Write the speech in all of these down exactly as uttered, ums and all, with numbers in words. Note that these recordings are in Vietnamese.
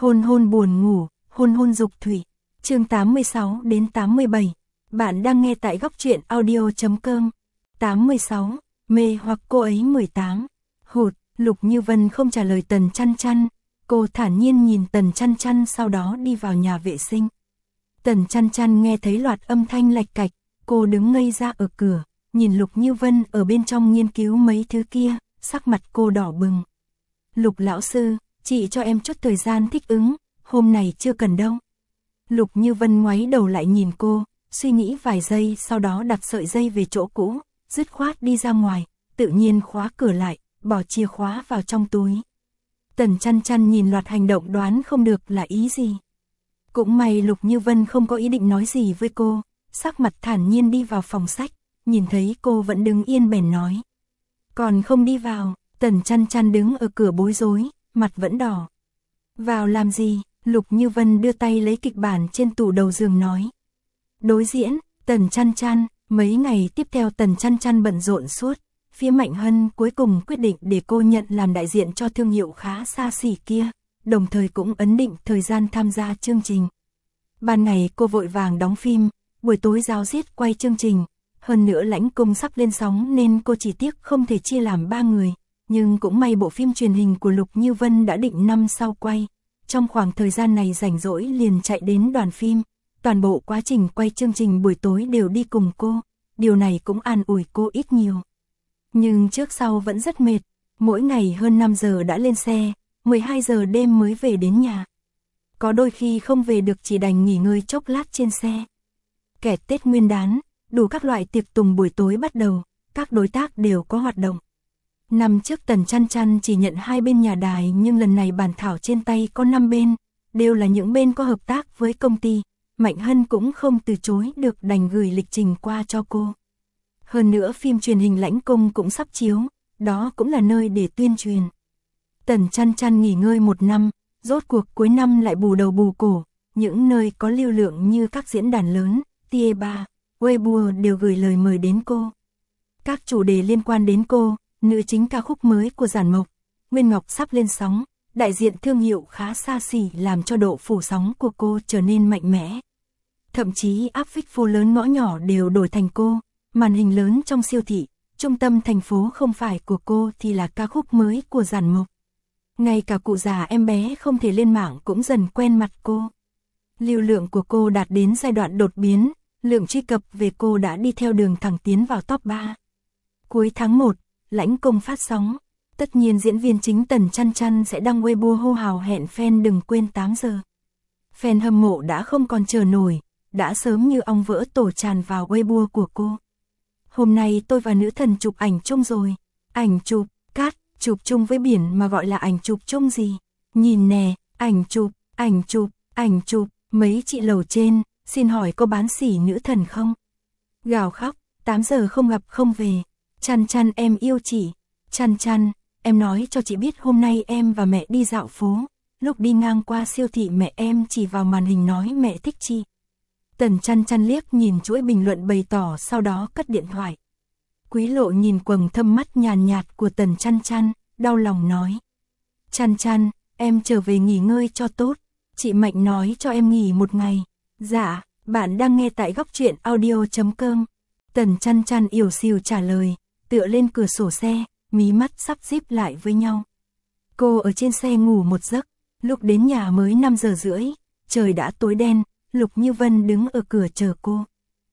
Hôn hôn buồn ngủ, hôn hôn dục thủy. Chương tám mươi sáu đến tám mươi bảy. Bạn đang nghe tại góc truyện audio.com. tám mươi sáu. Mê hoặc cô ấy mười tám. Hụt, Lục Như Vân không trả lời Tần Chăn Chăn. Cô thản nhiên nhìn Tần Chăn Chăn sau đó đi vào nhà vệ sinh. Tần Chăn Chăn nghe thấy loạt âm thanh lạch cạch, cô đứng ngây ra ở cửa, nhìn Lục Như Vân ở bên trong nghiên cứu mấy thứ kia, sắc mặt cô đỏ bừng. Lục lão sư, chị cho em chút thời gian thích ứng, hôm nay chưa cần đâu. Lục Như Vân ngoáy đầu lại nhìn cô, suy nghĩ vài giây sau đó đặt sợi dây về chỗ cũ, dứt khoát đi ra ngoài, tự nhiên khóa cửa lại, bỏ chìa khóa vào trong túi. Tần Chăn Chăn nhìn loạt hành động đoán không được là ý gì. Cũng may Lục Như Vân không có ý định nói gì với cô, sắc mặt thản nhiên đi vào phòng sách, nhìn thấy cô vẫn đứng yên bèn nói. Còn không đi vào. Tần Chăn Chăn đứng ở cửa bối rối, mặt vẫn đỏ. Vào làm gì? Lục Như Vân đưa tay lấy kịch bản trên tủ đầu giường nói. Đối diễn, Tần Chăn Chăn, mấy ngày tiếp theo Tần Chăn Chăn bận rộn suốt. Phía Mạnh Hân cuối cùng quyết định để cô nhận làm đại diện cho thương hiệu khá xa xỉ kia, đồng thời cũng ấn định thời gian tham gia chương trình. Ban ngày cô vội vàng đóng phim, buổi tối ráo riết quay chương trình. Hơn nữa Lãnh Cung sắp lên sóng nên cô chỉ tiếc không thể chia làm ba người. Nhưng cũng may bộ phim truyền hình của Lục Như Vân đã định năm sau quay. Trong khoảng thời gian này rảnh rỗi liền chạy đến đoàn phim. Toàn bộ quá trình quay chương trình buổi tối đều đi cùng cô. Điều này cũng an ủi cô ít nhiều. Nhưng trước sau vẫn rất mệt. Mỗi ngày hơn năm giờ đã lên xe, mười hai giờ đêm mới về đến nhà. Có đôi khi không về được chỉ đành nghỉ ngơi chốc lát trên xe. Kẹt Tết Nguyên đán, đủ các loại tiệc tùng buổi tối bắt đầu. Các đối tác đều có hoạt động. Năm trước Tần Chăn Chăn chỉ nhận hai bên nhà đài nhưng lần này bản thảo trên tay có năm bên, đều là những bên có hợp tác với công ty. Mạnh Hân cũng không từ chối được đành gửi lịch trình qua cho cô. Hơn nữa phim truyền hình Lãnh Cung cũng sắp chiếu, đó cũng là nơi để tuyên truyền. Tần Chăn Chăn nghỉ ngơi một năm, rốt cuộc cuối năm lại bù đầu bù cổ, những nơi có lưu lượng như các diễn đàn lớn, Tie ba, Weibo đều gửi lời mời đến cô. Các chủ đề liên quan đến cô, nữ chính ca khúc mới của Giản Mộc, Nguyên Ngọc sắp lên sóng, đại diện thương hiệu khá xa xỉ làm cho độ phủ sóng của cô trở nên mạnh mẽ. Thậm chí áp phích phố lớn ngõ nhỏ đều đổi thành cô, màn hình lớn trong siêu thị, trung tâm thành phố không phải của cô thì là ca khúc mới của Giản Mộc. Ngay cả cụ già em bé không thể lên mạng cũng dần quen mặt cô. Lưu lượng của cô đạt đến giai đoạn đột biến, lượng truy cập về cô đã đi theo đường thẳng tiến vào top ba. Cuối tháng một, Lãnh Cung phát sóng, tất nhiên diễn viên chính Tần Chăn Chăn sẽ đăng Weibo hô hào hẹn fan đừng quên tám giờ. Fan hâm mộ đã không còn chờ nổi, đã sớm như ong vỡ tổ tràn vào Weibo của cô. Hôm nay tôi và nữ thần chụp ảnh chung rồi, ảnh chụp, cát, chụp chung với biển mà gọi là ảnh chụp chung gì? Nhìn nè, ảnh chụp, ảnh chụp, ảnh chụp, mấy chị lầu trên, xin hỏi có bán xỉ nữ thần không? Gào khóc, tám giờ không gặp không về. Chăn Chăn em yêu chị, Chăn Chăn, em nói cho chị biết hôm nay em và mẹ đi dạo phố, lúc đi ngang qua siêu thị mẹ em chỉ vào màn hình nói mẹ thích chị. Tần Chăn Chăn liếc nhìn chuỗi bình luận bày tỏ sau đó cất điện thoại. Quý Lộ nhìn quầng thâm mắt nhàn nhạt của Tần Chăn Chăn, đau lòng nói. Chăn Chăn, em trở về nghỉ ngơi cho tốt, chị Mạnh nói cho em nghỉ một ngày. Dạ, bạn đang nghe tại góc truyện audio.com. Tần Chăn Chăn ỉu xìu trả lời. Tựa lên cửa sổ xe, mí mắt sắp díp lại với nhau. Cô ở trên xe ngủ một giấc, lúc đến nhà mới năm giờ rưỡi, trời đã tối đen, Lục Như Vân đứng ở cửa chờ cô.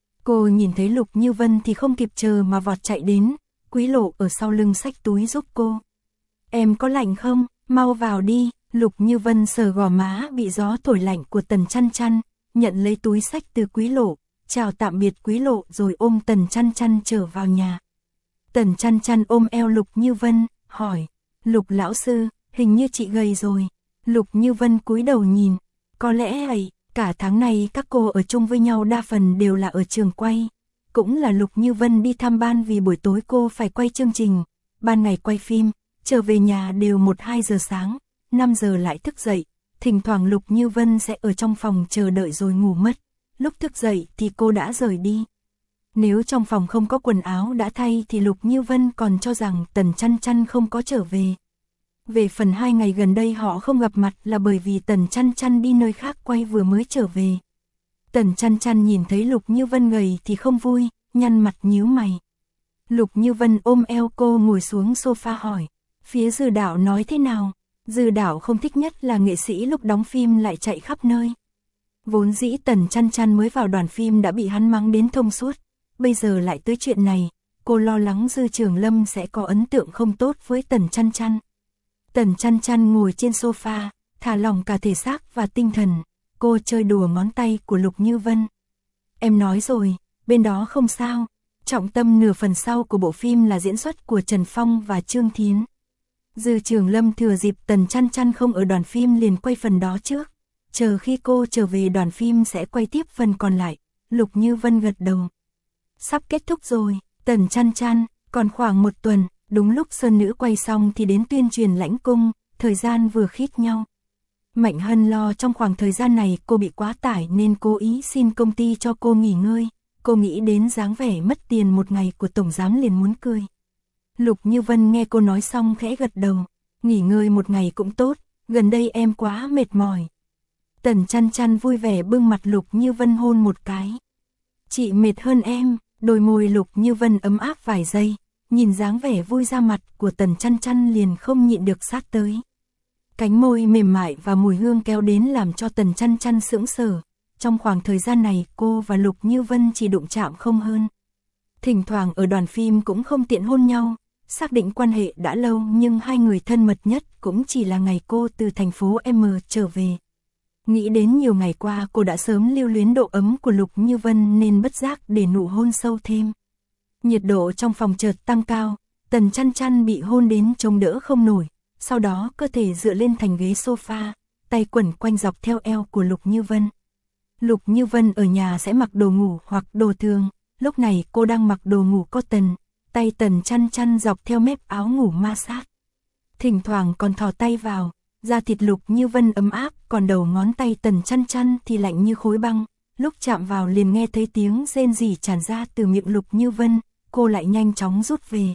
Cô nhìn thấy Lục Như Vân thì không kịp chờ mà vọt chạy đến, Quý Lộ ở sau lưng xách túi giúp cô. Em có lạnh không? Mau vào đi. Lục Như Vân sờ gò má bị gió thổi lạnh của Tần Chăn Chăn, nhận lấy túi xách từ Quý Lộ, chào tạm biệt Quý Lộ rồi ôm Tần Chăn Chăn trở vào nhà. Tần Chăn Chăn ôm eo Lục Như Vân, hỏi, Lục lão sư, hình như chị gầy rồi. Lục Như Vân cúi đầu nhìn, có lẽ ấy, cả tháng này các cô ở chung với nhau đa phần đều là ở trường quay. Cũng là Lục Như Vân đi thăm ban vì buổi tối cô phải quay chương trình, ban ngày quay phim, trở về nhà đều một hai giờ sáng, năm giờ lại thức dậy. Thỉnh thoảng Lục Như Vân sẽ ở trong phòng chờ đợi rồi ngủ mất, lúc thức dậy thì cô đã rời đi. Nếu trong phòng không có quần áo đã thay thì Lục Như Vân còn cho rằng Tần Chăn Chăn không có trở về. Về phần hai ngày gần đây họ không gặp mặt là bởi vì Tần Chăn Chăn đi nơi khác quay vừa mới trở về. Tần Chăn Chăn nhìn thấy Lục Như Vân gầy thì không vui, nhăn mặt nhíu mày. Lục Như Vân ôm eo cô ngồi xuống sofa hỏi, phía Dư Đạo nói thế nào? Dư Đạo không thích nhất là nghệ sĩ lúc đóng phim lại chạy khắp nơi. Vốn dĩ Tần Chăn Chăn mới vào đoàn phim đã bị hắn mắng đến thông suốt, bây giờ lại tới chuyện này, cô lo lắng Dư Trường Lâm sẽ có ấn tượng không tốt với Tần Chăn Chăn. Tần Chăn Chăn ngồi trên sofa, thả lỏng cả thể xác và tinh thần, cô chơi đùa ngón tay của Lục Như Vân. Em nói rồi, bên đó không sao, trọng tâm nửa phần sau của bộ phim là diễn xuất của Trần Phong và Trương Thiến. Dư Trường Lâm thừa dịp Tần Chăn Chăn không ở đoàn phim liền quay phần đó trước, chờ khi cô trở về đoàn phim sẽ quay tiếp phần còn lại. Lục Như Vân gật đầu. Sắp kết thúc rồi, Tần Chăn Chăn, còn khoảng một tuần, đúng lúc Sơn Nữ quay xong thì đến tuyên truyền lãnh cung, thời gian vừa khít nhau. Mạnh Hân lo trong khoảng thời gian này cô bị quá tải nên cố ý xin công ty cho cô nghỉ ngơi, cô nghĩ đến dáng vẻ mất tiền một ngày của tổng giám liền muốn cười. Lục Như Vân nghe cô nói xong khẽ gật đầu, nghỉ ngơi một ngày cũng tốt, gần đây em quá mệt mỏi. Tần Chăn Chăn vui vẻ bưng mặt Lục Như Vân hôn một cái. Chị mệt hơn em, đôi môi Lục Như Vân ấm áp vài giây, nhìn dáng vẻ vui ra mặt của Tần Chăn Chăn liền không nhịn được sát tới. Cánh môi mềm mại và mùi hương kéo đến làm cho Tần Chăn Chăn sững sờ. Trong khoảng thời gian này cô và Lục Như Vân chỉ đụng chạm không hơn. Thỉnh thoảng ở đoàn phim cũng không tiện hôn nhau, xác định quan hệ đã lâu nhưng hai người thân mật nhất cũng chỉ là ngày cô từ thành phố M trở về. Nghĩ đến nhiều ngày qua cô đã sớm lưu luyến độ ấm của Lục Như Vân nên bất giác để nụ hôn sâu thêm. Nhiệt độ trong phòng chợt tăng cao, Tần Chăn Chăn bị hôn đến chống đỡ không nổi, sau đó cơ thể dựa lên thành ghế sofa, tay quẩn quanh dọc theo eo của Lục Như Vân. Lục Như Vân ở nhà sẽ mặc đồ ngủ hoặc đồ thường, lúc này cô đang mặc đồ ngủ cotton, tay Tần Chăn Chăn dọc theo mép áo ngủ ma sát. Thỉnh thoảng còn thò tay vào, da thịt Lục Như Vân ấm áp, còn đầu ngón tay Tần Chăn Chăn thì lạnh như khối băng, lúc chạm vào liền nghe thấy tiếng rên rỉ tràn ra từ miệng Lục Như Vân, cô lại nhanh chóng rút về.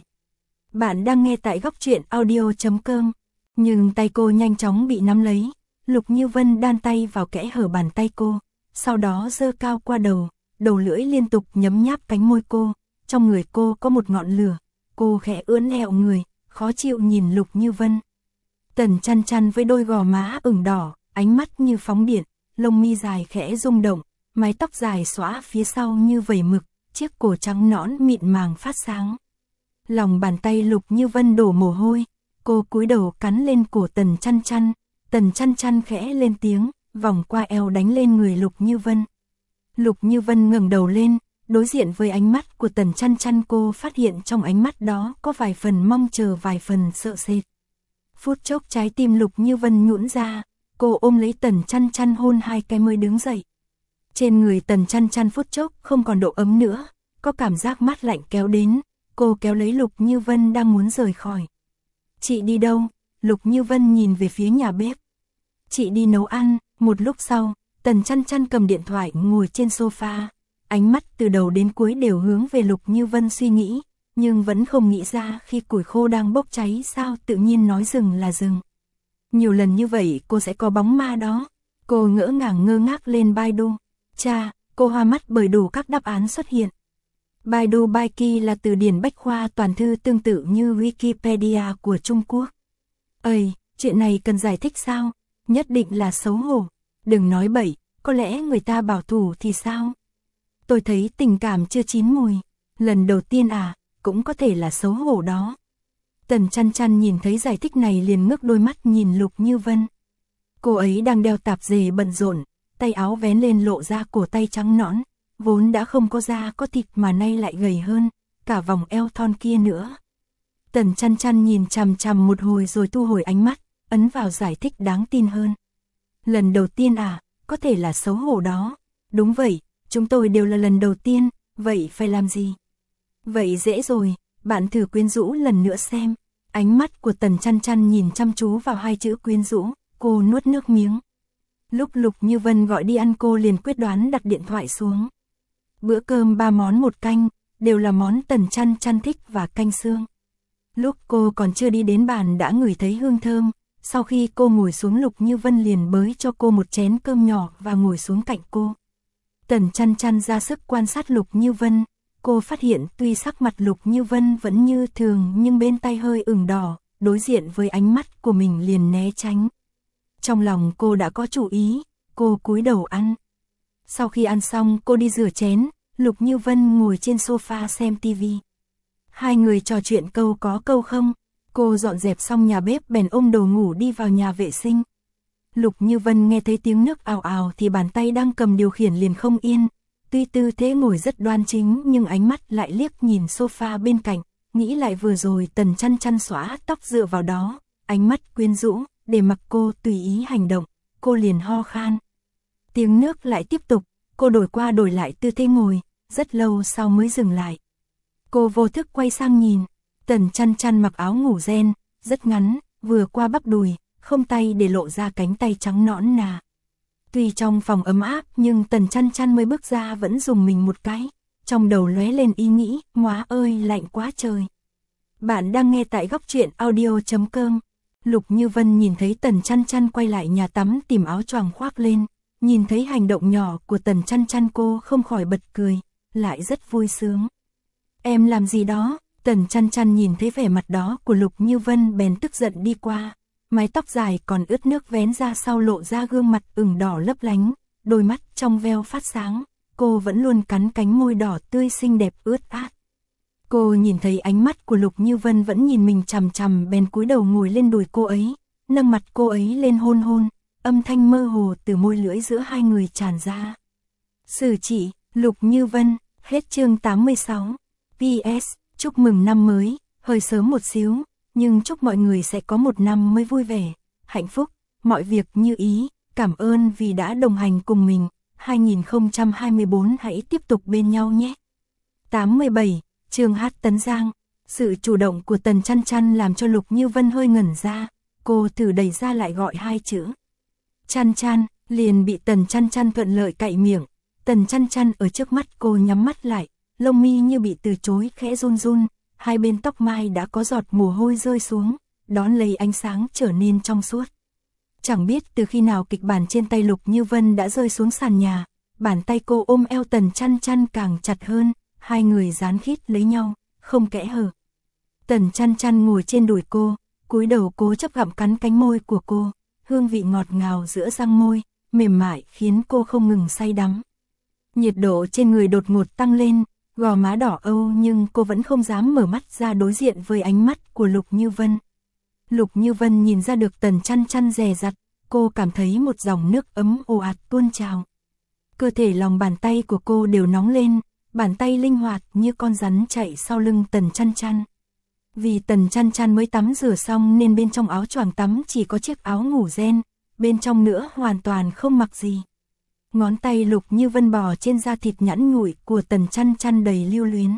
Bạn đang nghe tại góc truyện audio chấm com, nhưng tay cô nhanh chóng bị nắm lấy, Lục Như Vân đan tay vào kẽ hở bàn tay cô, sau đó giơ cao qua đầu, đầu lưỡi liên tục nhấm nháp cánh môi cô, trong người cô có một ngọn lửa, cô khẽ ưỡn ẹo người, khó chịu nhìn Lục Như Vân. Tần Chăn Chăn với đôi gò má ửng đỏ, ánh mắt như phóng điện, lông mi dài khẽ rung động, mái tóc dài xõa phía sau như vẩy mực, chiếc cổ trắng nõn mịn màng phát sáng. Lòng bàn tay Lục Như Vân đổ mồ hôi, cô cúi đầu cắn lên cổ Tần Chăn Chăn, Tần Chăn Chăn khẽ lên tiếng, vòng qua eo đánh lên người Lục Như Vân. Lục Như Vân ngẩng đầu lên, đối diện với ánh mắt của Tần Chăn Chăn, cô phát hiện trong ánh mắt đó có vài phần mong chờ, vài phần sợ sệt. Phút chốc trái tim Lục Như Vân nhũn ra, cô ôm lấy Tần Chăn Chăn hôn hai cái mới đứng dậy. Trên người Tần Chăn Chăn phút chốc không còn độ ấm nữa, có cảm giác mát lạnh kéo đến, cô kéo lấy Lục Như Vân đang muốn rời khỏi. Chị đi đâu? Lục Như Vân nhìn về phía nhà bếp. Chị đi nấu ăn. Một lúc sau, Tần Chăn Chăn cầm điện thoại ngồi trên sofa, ánh mắt từ đầu đến cuối đều hướng về Lục Như Vân suy nghĩ, nhưng vẫn không nghĩ ra khi củi khô đang bốc cháy sao tự nhiên nói dừng là dừng. Nhiều lần như vậy cô sẽ có bóng ma đó. Cô ngỡ ngàng ngơ ngác lên Baidu. Cha, cô hoa mắt bởi đủ các đáp án xuất hiện. Baidu Baiki là từ điển bách khoa toàn thư tương tự như Wikipedia của Trung Quốc. Ây, chuyện này cần giải thích sao? Nhất định là xấu hổ. Đừng nói bậy, có lẽ người ta bảo thủ thì sao? Tôi thấy tình cảm chưa chín mùi. Lần đầu tiên à, cũng có thể là xấu hổ đó. Tần Chăn Chăn nhìn thấy giải thích này liền ngước đôi mắt nhìn Lục Như Vân. Cô ấy đang đeo tạp dề bận rộn, tay áo vén lên lộ ra cổ tay trắng nõn, vốn đã không có da có thịt mà nay lại gầy hơn, cả vòng eo thon kia nữa. Tần Chăn Chăn nhìn chằm chằm một hồi rồi thu hồi ánh mắt, ấn vào giải thích đáng tin hơn. Lần đầu tiên à, có thể là xấu hổ đó. Đúng vậy, chúng tôi đều là lần đầu tiên, vậy phải làm gì? Vậy dễ rồi, bạn thử quyến rũ lần nữa xem. Ánh mắt của Tần Chăn Chăn nhìn chăm chú vào hai chữ quyến rũ, cô nuốt nước miếng. Lúc Lục Như Vân gọi đi ăn cô liền quyết đoán đặt điện thoại xuống. Bữa cơm ba món một canh, đều là món Tần Chăn Chăn thích và canh xương. Lúc cô còn chưa đi đến bàn đã ngửi thấy hương thơm, sau khi cô ngồi xuống Lục Như Vân liền bới cho cô một chén cơm nhỏ và ngồi xuống cạnh cô. Tần Chăn Chăn ra sức quan sát Lục Như Vân, cô phát hiện tuy sắc mặt Lục Như Vân vẫn như thường nhưng bên tai hơi ửng đỏ, đối diện với ánh mắt của mình liền né tránh. Trong lòng cô đã có chủ ý, cô cúi đầu ăn. Sau khi ăn xong cô đi rửa chén, Lục Như Vân ngồi trên sofa xem tivi. Hai người trò chuyện câu có câu không, cô dọn dẹp xong nhà bếp bèn ôm đồ ngủ đi vào nhà vệ sinh. Lục Như Vân nghe thấy tiếng nước ào ào thì bàn tay đang cầm điều khiển liền không yên, tuy tư thế ngồi rất đoan chính nhưng ánh mắt lại liếc nhìn sofa bên cạnh, nghĩ lại vừa rồi Tần Chăn Chăn xõa tóc dựa vào đó, ánh mắt quyến rũ, để mặc cô tùy ý hành động, cô liền ho khan. Tiếng nước lại tiếp tục, cô đổi qua đổi lại tư thế ngồi, rất lâu sau mới dừng lại. Cô vô thức quay sang nhìn, Tần Chăn Chăn mặc áo ngủ ren, rất ngắn, vừa qua bắp đùi, không tay để lộ ra cánh tay trắng nõn nà. Tuy trong phòng ấm áp nhưng Tần Chăn Chăn mới bước ra vẫn dùng mình một cái, trong đầu lóe lên ý nghĩ, móa ơi lạnh quá trời. Bạn đang nghe tại góc truyện audio chấm com. Lục Như Vân nhìn thấy Tần Chăn Chăn quay lại nhà tắm tìm áo choàng khoác lên, nhìn thấy hành động nhỏ của Tần Chăn Chăn cô không khỏi bật cười, lại rất vui sướng. Em làm gì đó? Tần Chăn Chăn nhìn thấy vẻ mặt đó của Lục Như Vân bèn tức giận đi qua, mái tóc dài còn ướt nước vén ra sau lộ ra gương mặt ửng đỏ lấp lánh, đôi mắt trong veo phát sáng, cô vẫn luôn cắn cánh môi đỏ tươi xinh đẹp ướt át. Cô nhìn thấy ánh mắt của Lục Như Vân vẫn nhìn mình chằm chằm bèn cúi đầu ngồi lên đùi cô ấy, nâng mặt cô ấy lên hôn hôn, âm thanh mơ hồ từ môi lưỡi giữa hai người tràn ra. Xử chị, Lục Như Vân, hết chương tám mươi sáu. pê ét, chúc mừng năm mới, hơi sớm một xíu, nhưng chúc mọi người sẽ có một năm mới vui vẻ, hạnh phúc, mọi việc như ý, cảm ơn vì đã đồng hành cùng mình, hai nghìn không trăm hai mươi tư hãy tiếp tục bên nhau nhé. tám mươi bảy, Trương Hát Tấn Giang, sự chủ động của Tần Chăn Chăn làm cho Lục Như Vân hơi ngẩn ra, cô thử đẩy ra lại gọi hai chữ. Chăn Chăn, liền bị Tần Chăn Chăn thuận lợi cạy miệng, Tần Chăn Chăn ở trước mắt cô nhắm mắt lại, lông mi như bị từ chối khẽ run run, hai bên tóc mai đã có giọt mồ hôi rơi xuống, đón lấy ánh sáng trở nên trong suốt. Chẳng biết từ khi nào kịch bản trên tay Lục Như Vân đã rơi xuống sàn nhà, bàn tay cô ôm eo Tần Chăn Chăn càng chặt hơn, hai người dán khít lấy nhau, không kẽ hở. Tần Chăn Chăn ngồi trên đùi cô, cúi đầu cố chấp gặm cắn cánh môi của cô, hương vị ngọt ngào giữa răng môi, mềm mại khiến cô không ngừng say đắm. Nhiệt độ trên người đột ngột tăng lên, gò má đỏ âu nhưng cô vẫn không dám mở mắt ra đối diện với ánh mắt của Lục Như Vân. Lục Như Vân nhìn ra được Tần Chăn Chăn dè dặt, cô cảm thấy một dòng nước ấm ồ ạt tuôn trào. Cơ thể lòng bàn tay của cô đều nóng lên, bàn tay linh hoạt như con rắn chạy sau lưng Tần Chăn Chăn. Vì Tần Chăn Chăn mới tắm rửa xong nên bên trong áo choàng tắm chỉ có chiếc áo ngủ ren, bên trong nữa hoàn toàn không mặc gì. Ngón tay Lục Như Vân bò trên da thịt nhẵn nhụi của Tần Chăn Chăn đầy lưu luyến.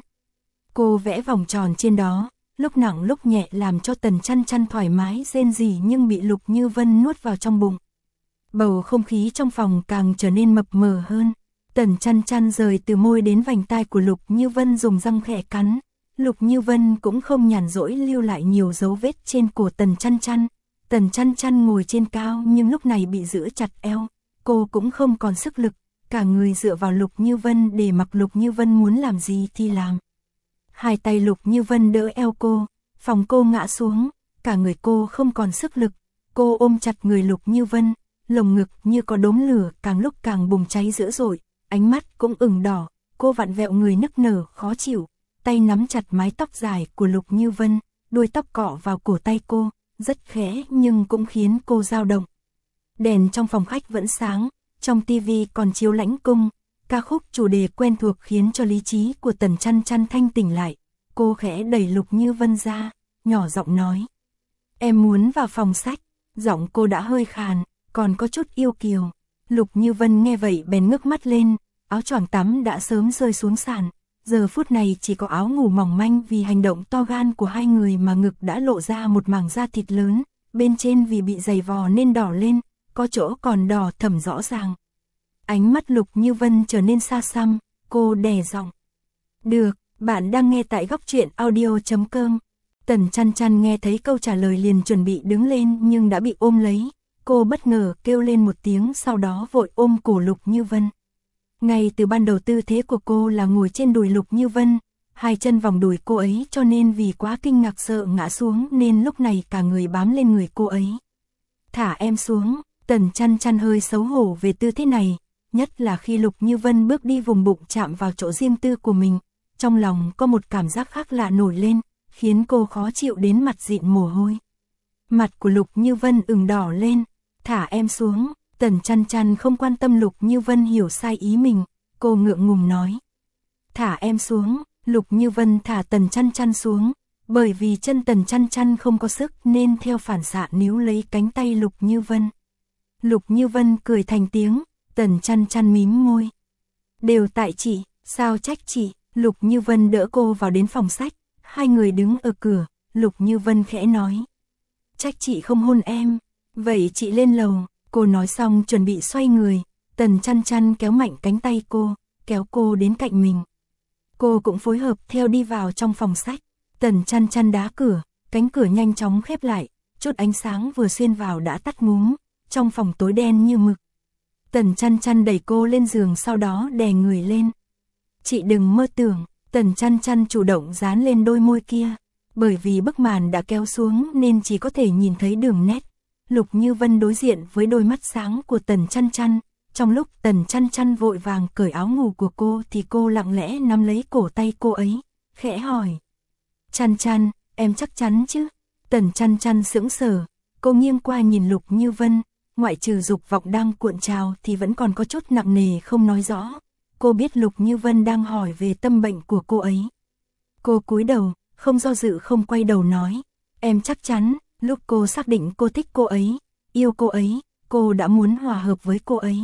Cô vẽ vòng tròn trên đó, lúc nặng lúc nhẹ làm cho Tần Chăn Chăn thoải mái rên rỉ nhưng bị Lục Như Vân nuốt vào trong bụng. Bầu không khí trong phòng càng trở nên mập mờ hơn. Tần Chăn Chăn rời từ môi đến vành tai của Lục Như Vân dùng răng khẽ cắn. Lục Như Vân cũng không nhàn rỗi lưu lại nhiều dấu vết trên cổ Tần Chăn Chăn. Tần Chăn Chăn ngồi trên cao nhưng lúc này bị giữ chặt eo. Cô cũng không còn sức lực, cả người dựa vào Lục Như Vân để mặc Lục Như Vân muốn làm gì thì làm. Hai tay Lục Như Vân đỡ eo cô, phòng cô ngã xuống, cả người cô không còn sức lực. Cô ôm chặt người Lục Như Vân, lồng ngực như có đốm lửa càng lúc càng bùng cháy dữ dội, ánh mắt cũng ửng đỏ, cô vặn vẹo người nức nở khó chịu, tay nắm chặt mái tóc dài của Lục Như Vân, đuôi tóc cọ vào cổ tay cô, rất khẽ nhưng cũng khiến cô dao động. Đèn trong phòng khách vẫn sáng, trong tivi còn chiếu Lãnh Cung, ca khúc chủ đề quen thuộc khiến cho lý trí của Tần Chăn Chăn thanh tỉnh lại. Cô khẽ đẩy Lục Như Vân ra, nhỏ giọng nói: "Em muốn vào phòng sách." Giọng cô đã hơi khàn, còn có chút yêu kiều. Lục Như Vân nghe vậy bèn ngước mắt lên, áo choàng tắm đã sớm rơi xuống sàn. Giờ phút này chỉ có áo ngủ mỏng manh vì hành động to gan của hai người mà ngực đã lộ ra một mảng da thịt lớn, bên trên vì bị giày vò nên đỏ lên, có chỗ còn đỏ thẫm rõ ràng. Ánh mắt Lục Như Vân trở nên xa xăm, cô đè giọng: "Được, bạn đang nghe tại góc truyện audio chấm com. Tần Chăn Chăn nghe thấy câu trả lời liền chuẩn bị đứng lên nhưng đã bị ôm lấy, cô bất ngờ kêu lên một tiếng sau đó vội ôm cổ Lục Như Vân. Ngay từ ban đầu tư thế của cô là ngồi trên đùi Lục Như Vân, hai chân vòng đùi cô ấy cho nên vì quá kinh ngạc sợ ngã xuống nên lúc này cả người bám lên người cô ấy. Thả em xuống, Tần Chăn Chăn hơi xấu hổ về tư thế này, nhất là khi Lục Như Vân bước đi vùng bụng chạm vào chỗ riêng tư của mình, trong lòng có một cảm giác khác lạ nổi lên, khiến cô khó chịu đến mặt dịn mồ hôi. Mặt của Lục Như Vân ửng đỏ lên, thả em xuống, Tần Chăn Chăn không quan tâm Lục Như Vân hiểu sai ý mình, cô ngượng ngùng nói. Thả em xuống, Lục Như Vân thả Tần Chăn Chăn xuống, bởi vì chân Tần Chăn Chăn không có sức nên theo phản xạ níu lấy cánh tay Lục Như Vân. Lục Như Vân cười thành tiếng, Tần Chăn Chăn mím môi. Đều tại chị, sao trách chị, Lục Như Vân đỡ cô vào đến phòng sách, hai người đứng ở cửa, Lục Như Vân khẽ nói. Trách chị không hôn em, vậy chị lên lầu, cô nói xong chuẩn bị xoay người, Tần Chăn Chăn kéo mạnh cánh tay cô, kéo cô đến cạnh mình. Cô cũng phối hợp theo đi vào trong phòng sách, Tần Chăn Chăn đá cửa, cánh cửa nhanh chóng khép lại, chút ánh sáng vừa xuyên vào đã tắt ngúm, trong phòng tối đen như mực. Tần Chăn Chăn đẩy cô lên giường sau đó đè người lên. Chị đừng mơ tưởng, Tần Chăn Chăn chủ động dán lên đôi môi kia, bởi vì bức màn đã kéo xuống nên chỉ có thể nhìn thấy đường nét. Lục Như Vân đối diện với đôi mắt sáng của Tần Chăn Chăn, trong lúc Tần Chăn Chăn vội vàng cởi áo ngủ của cô thì cô lặng lẽ nắm lấy cổ tay cô ấy, khẽ hỏi. Chăn Chăn, em chắc chắn chứ? Tần Chăn Chăn sững sờ, cô nghiêng qua nhìn Lục Như Vân, ngoại trừ dục vọng đang cuộn trào thì vẫn còn có chút nặng nề không nói rõ. Cô biết Lục Như Vân đang hỏi về tâm bệnh của cô ấy. Cô cúi đầu, không do dự không quay đầu nói. Em chắc chắn, lúc cô xác định cô thích cô ấy, yêu cô ấy, cô đã muốn hòa hợp với cô ấy.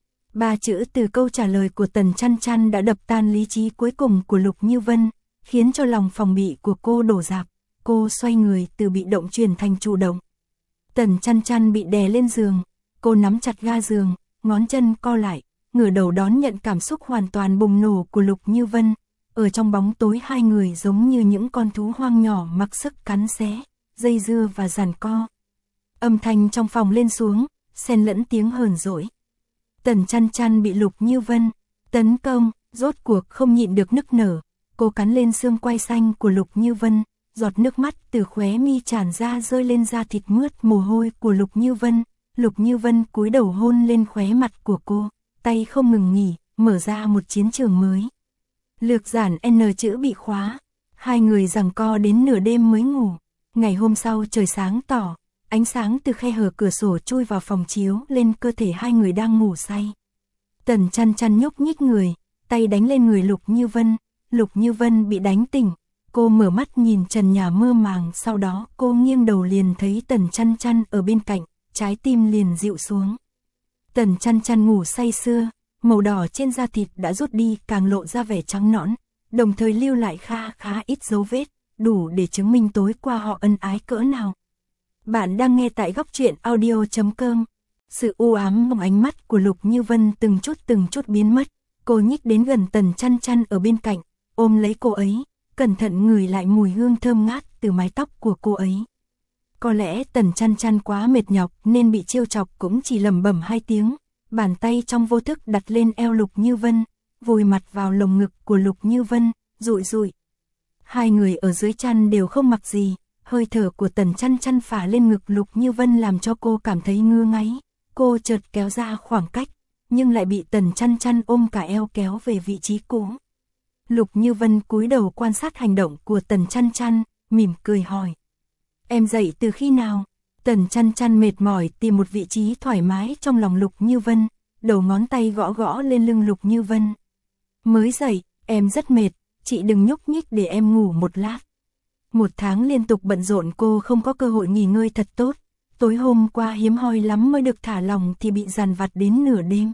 Ba chữ từ câu trả lời của Tần Chăn Chăn đã đập tan lý trí cuối cùng của Lục Như Vân, khiến cho lòng phòng bị của cô đổ rạp. Cô xoay người từ bị động chuyển thành chủ động. Tần Chăn Chăn bị đè lên giường, cô nắm chặt ga giường, ngón chân co lại, ngửa đầu đón nhận cảm xúc hoàn toàn bùng nổ của Lục Như Vân. Ở trong bóng tối hai người giống như những con thú hoang nhỏ mặc sức cắn xé, dây dưa và giằng co. Âm thanh trong phòng lên xuống, xen lẫn tiếng hờn dỗi. Tần Chăn Chăn bị Lục Như Vân tấn công, rốt cuộc không nhịn được nức nở. Cô cắn lên xương quai xanh của Lục Như Vân, giọt nước mắt từ khóe mi tràn ra rơi lên da thịt mướt mồ hôi của Lục Như Vân. Lục Như Vân cúi đầu hôn lên khóe mặt của cô, tay không ngừng nghỉ, mở ra một chiến trường mới. Lược giản N chữ bị khóa, hai người giằng co đến nửa đêm mới ngủ. Ngày hôm sau trời sáng tỏ, ánh sáng từ khe hở cửa sổ chui vào phòng chiếu lên cơ thể hai người đang ngủ say. Tần Chăn Chăn nhúc nhích người, tay đánh lên người Lục Như Vân, Lục Như Vân bị đánh tỉnh. Cô mở mắt nhìn trần nhà mơ màng, sau đó cô nghiêng đầu liền thấy Tần Chăn Chăn ở bên cạnh, trái tim liền dịu xuống. Tần Chăn Chăn ngủ say sưa, màu đỏ trên da thịt đã rút đi càng lộ ra vẻ trắng nõn, đồng thời lưu lại kha khá ít dấu vết, đủ để chứng minh tối qua họ ân ái cỡ nào. Bạn đang nghe tại góc truyện audio chấm com. Sự u ám trong ánh mắt của Lục Như Vân từng chút từng chút biến mất, cô nhích đến gần Tần Chăn Chăn ở bên cạnh, ôm lấy cô ấy, cẩn thận ngửi lại mùi hương thơm ngát từ mái tóc của cô ấy. Có lẽ Tần Chăn Chăn quá mệt nhọc nên bị trêu chọc cũng chỉ lẩm bẩm hai tiếng, bàn tay trong vô thức đặt lên eo Lục Như Vân, vùi mặt vào lồng ngực của Lục Như Vân, dụi dụi. Hai người ở dưới chăn đều không mặc gì, hơi thở của Tần Chăn Chăn phả lên ngực Lục Như Vân làm cho cô cảm thấy ngứa ngáy. Cô chợt kéo ra khoảng cách, nhưng lại bị Tần Chăn Chăn ôm cả eo kéo về vị trí cũ. Lục Như Vân cúi đầu quan sát hành động của Tần Chăn Chăn, mỉm cười hỏi. Em dậy từ khi nào? Tần Chăn Chăn mệt mỏi tìm một vị trí thoải mái trong lòng Lục Như Vân, đầu ngón tay gõ gõ lên lưng Lục Như Vân. Mới dậy, em rất mệt, chị đừng nhúc nhích để em ngủ một lát. Một tháng liên tục bận rộn cô không có cơ hội nghỉ ngơi thật tốt. Tối hôm qua hiếm hoi lắm mới được thả lòng thì bị dằn vặt đến nửa đêm.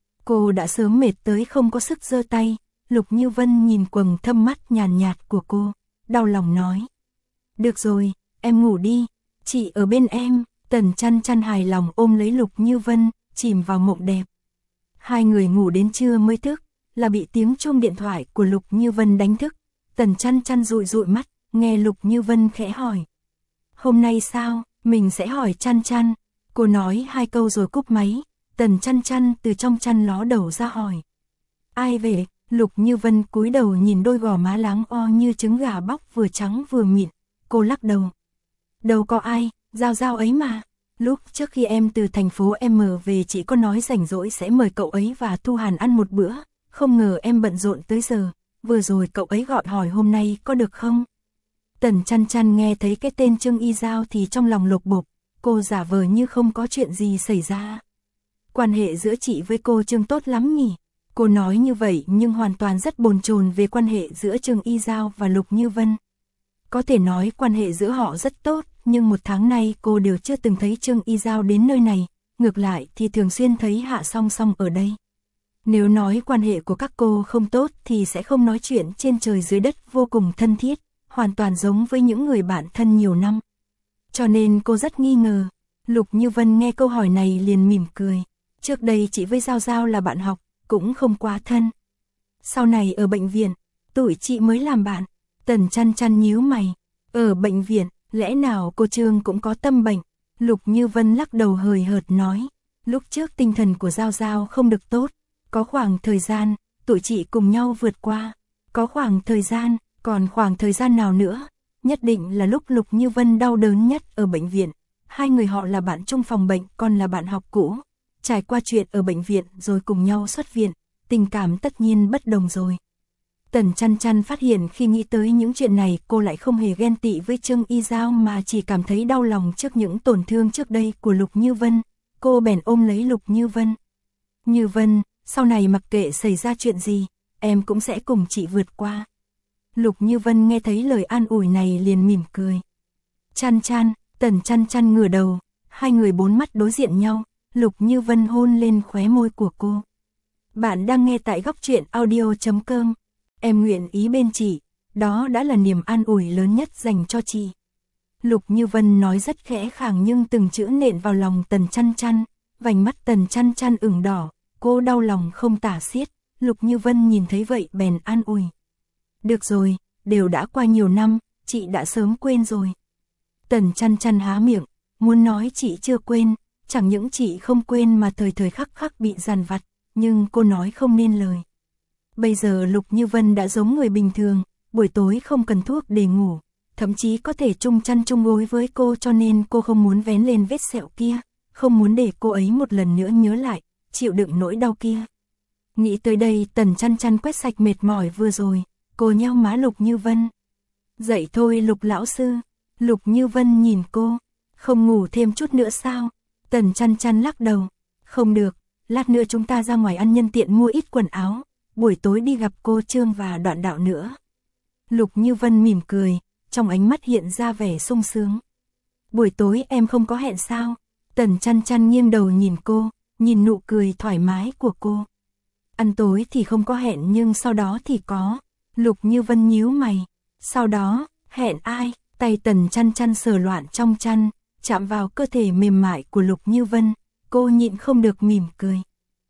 Cô đã sớm mệt tới không có sức giơ tay. Lục Như Vân nhìn quầng thâm mắt nhàn nhạt của cô, đau lòng nói. Được rồi, em ngủ đi, chị ở bên em. Tần Chăn Chăn hài lòng ôm lấy Lục Như Vân, chìm vào mộng đẹp. Hai người ngủ đến trưa mới thức, là bị tiếng chuông điện thoại của Lục Như Vân đánh thức. Tần Chăn Chăn dụi dụi mắt, nghe Lục Như Vân khẽ hỏi. Hôm nay sao, mình sẽ hỏi Chăn Chăn. Cô nói hai câu rồi cúp máy, Tần Chăn Chăn từ trong chăn ló đầu ra hỏi. Ai về? Lục Như Vân cúi đầu nhìn đôi gò má láng o như trứng gà bóc vừa trắng vừa mịn, cô lắc đầu. Đâu có ai, Giao Giao ấy mà. Lúc trước khi em từ thành phố M về chị có nói rảnh rỗi sẽ mời cậu ấy và Thu Hàn ăn một bữa, không ngờ em bận rộn tới giờ, vừa rồi cậu ấy gọi hỏi hôm nay có được không? Tần Chăn Chăn nghe thấy cái tên Trương Y Giao thì trong lòng lục bục, cô giả vờ như không có chuyện gì xảy ra. Quan hệ giữa chị với cô Trương tốt lắm nhỉ? Cô nói như vậy nhưng hoàn toàn rất bồn chồn về quan hệ giữa Trương Y Giao và Lục Như Vân. Có thể nói quan hệ giữa họ rất tốt, nhưng một tháng nay cô đều chưa từng thấy Trương Y Giao đến nơi này, ngược lại thì thường xuyên thấy Hạ Song Song ở đây. Nếu nói quan hệ của các cô không tốt thì sẽ không nói chuyện trên trời dưới đất, vô cùng thân thiết, hoàn toàn giống với những người bạn thân nhiều năm. Cho nên cô rất nghi ngờ. Lục Như Vân nghe câu hỏi này liền mỉm cười. Trước đây chị với Giao Giao là bạn học, cũng không quá thân. Sau này ở bệnh viện, tụi chị mới làm bạn. Tần Chăn Chăn nhíu mày. Ở bệnh viện, lẽ nào cô Trương cũng có tâm bệnh? Lục Như Vân lắc đầu hời hợt nói. Lúc trước tinh thần của Giao Giao không được tốt. Có khoảng thời gian, tụi chị cùng nhau vượt qua. Có khoảng thời gian, còn khoảng thời gian nào nữa? Nhất định là lúc Lục Như Vân đau đớn nhất ở bệnh viện. Hai người họ là bạn chung phòng bệnh, còn là bạn học cũ. Trải qua chuyện ở bệnh viện rồi cùng nhau xuất viện, tình cảm tất nhiên bất đồng rồi. Tần Chăn Chăn phát hiện khi nghĩ tới những chuyện này cô lại không hề ghen tị với Trương Y Giao mà chỉ cảm thấy đau lòng trước những tổn thương trước đây của Lục Như Vân. Cô bèn ôm lấy Lục Như Vân. Như Vân, sau này mặc kệ xảy ra chuyện gì, em cũng sẽ cùng chị vượt qua. Lục Như Vân nghe thấy lời an ủi này liền mỉm cười. Chăn Chăn, Tần Chăn Chăn ngửa đầu, hai người bốn mắt đối diện nhau, Lục Như Vân hôn lên khóe môi của cô. Bạn đang nghe tại góc truyện audio chấm com. Em nguyện ý bên chị, đó đã là niềm an ủi lớn nhất dành cho chị. Lục Như Vân nói rất khẽ khàng nhưng từng chữ nện vào lòng Tần Chăn Chăn, vành mắt Tần Chăn Chăn ửng đỏ, cô đau lòng không tả xiết. Lục Như Vân nhìn thấy vậy bèn an ủi. Được rồi, đều đã qua nhiều năm, chị đã sớm quên rồi. Tần Chăn Chăn há miệng, muốn nói chị chưa quên, chẳng những chị không quên mà thời thời khắc khắc bị dằn vặt, nhưng cô nói không nên lời. Bây giờ Lục Như Vân đã giống người bình thường, buổi tối không cần thuốc để ngủ, thậm chí có thể chung chăn chung gối với cô, cho nên cô không muốn vén lên vết sẹo kia, không muốn để cô ấy một lần nữa nhớ lại, chịu đựng nỗi đau kia. Nghĩ tới đây Tần Chăn Chăn quét sạch mệt mỏi vừa rồi, cô nheo má Lục Như Vân. Dậy thôi Lục lão sư. Lục Như Vân nhìn cô. Không ngủ thêm chút nữa sao? Tần Chăn Chăn lắc đầu. Không được, lát nữa chúng ta ra ngoài ăn, nhân tiện mua ít quần áo, buổi tối đi gặp cô Trương và Đoạn Đạo nữa. Lục Như Vân mỉm cười, trong ánh mắt hiện ra vẻ sung sướng. Buổi tối em không có hẹn sao? Tần Chăn Chăn nghiêng đầu nhìn cô, nhìn nụ cười thoải mái của cô. Ăn tối thì không có hẹn nhưng sau đó thì có. Lục Như Vân nhíu mày. Sau đó, hẹn ai? Tay Tần Chăn Chăn sờ loạn trong chăn, chạm vào cơ thể mềm mại của Lục Như Vân. Cô nhịn không được mỉm cười.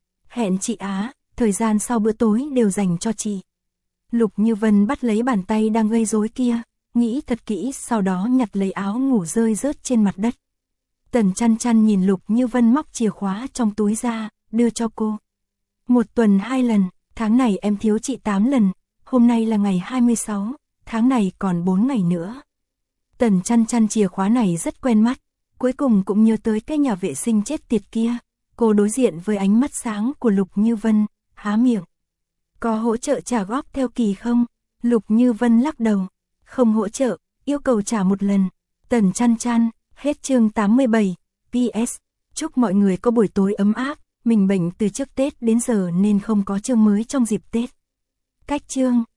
Hẹn chị Á, thời gian sau bữa tối đều dành cho chị. Lục Như Vân bắt lấy bàn tay đang gây rối kia, nghĩ thật kỹ, sau đó nhặt lấy áo ngủ rơi rớt trên mặt đất. Tần Chăn Chăn nhìn Lục Như Vân móc chìa khóa trong túi ra, đưa cho cô. Một tuần hai lần, tháng này em thiếu chị tám lần, hôm nay là ngày hai mươi sáu, tháng này còn bốn ngày nữa. Tần Chăn Chăn chìa khóa này rất quen mắt, cuối cùng cũng nhớ tới cái nhà vệ sinh chết tiệt kia. Cô đối diện với ánh mắt sáng của Lục Như Vân, há miệng. Có hỗ trợ trả góp theo kỳ không? Lục Như Vân lắc đầu. Không hỗ trợ, yêu cầu trả một lần. Tần Chăn Chăn, hết chương tám mươi bảy. pê ét. Chúc mọi người có buổi tối ấm áp. Mình bệnh từ trước Tết đến giờ nên không có chương mới trong dịp Tết. Cách chương.